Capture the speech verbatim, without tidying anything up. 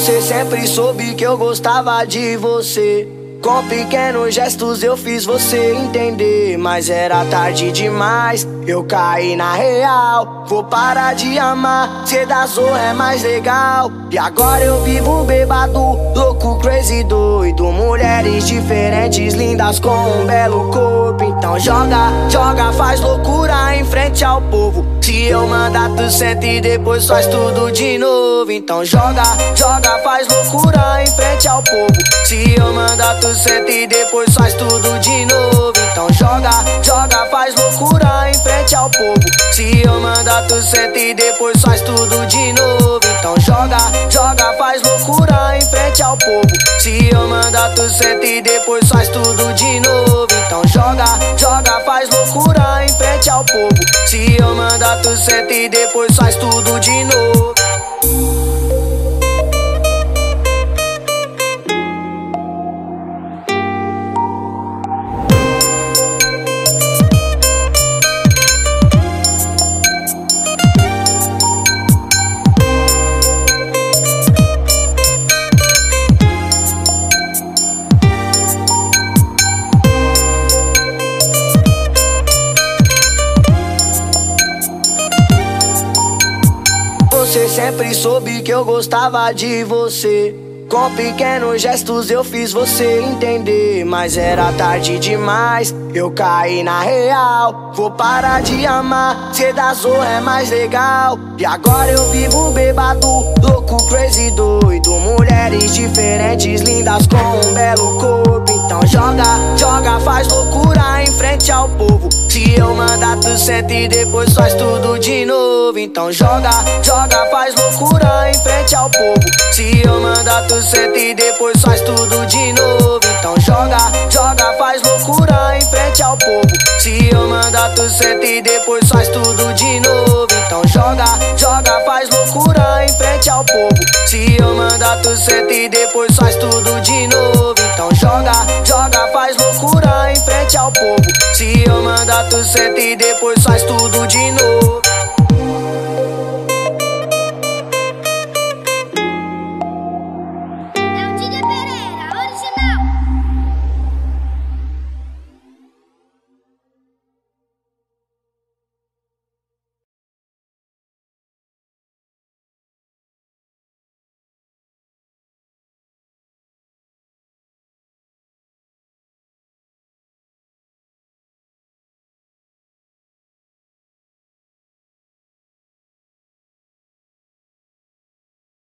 Você sempre soube que eu gostava de você. Com pequenos gestos eu fiz você entender, mas era tarde demais, eu caí na real. Vou parar de amar, cê da zorra é mais legal. E agora eu vivo bêbado, louco, crazy, doido. Mulheres diferentes, lindas com um belo corpo. Então joga, joga, faz loucura em frente ao povo. Se eu mandar tu senta e depois faz tudo de novo. Então joga, joga, faz loucura em frente ao povo. Se eu mandar tu senta e depois faz tudo de novo. Então joga, joga, faz loucura em frente ao povo. Se eu mandar tu senta e depois faz tudo de novo. Então joga, joga, faz loucura em frente ao povo. Se eu mandar tu senta e depois faz tudo de novo. Então joga, joga, faz loucura em frente ao povo. Se eu mandar tu senta e depois faz tudo de novo. Você sempre soube que eu gostava de você. Com pequenos gestos eu fiz você entender, mas era tarde demais, eu caí na real. Vou parar de amar, cê da zorra é mais legal. E agora eu vivo bêbado, louco, crazy, doido. Mulheres diferentes, lindas com um belo corpo. Então joga, joga, faz loucura em frente ao povo. Se eu mandar tu senta e depois faz tudo de novo. Então joga, joga, faz loucura em frente ao povo. Se eu mandar tu senta e depois faz tudo de novo. Então joga, joga, faz loucura em frente ao povo. Se eu mandar tu senta e depois faz tudo de novo. Então joga, joga, faz loucura em frente ao povo. Se eu mandar tu senta e depois faz tudo de novo. Então joga, joga, faz loucura em frente ao povo. Se eu mandar tu senta e depois faz tudo de novo.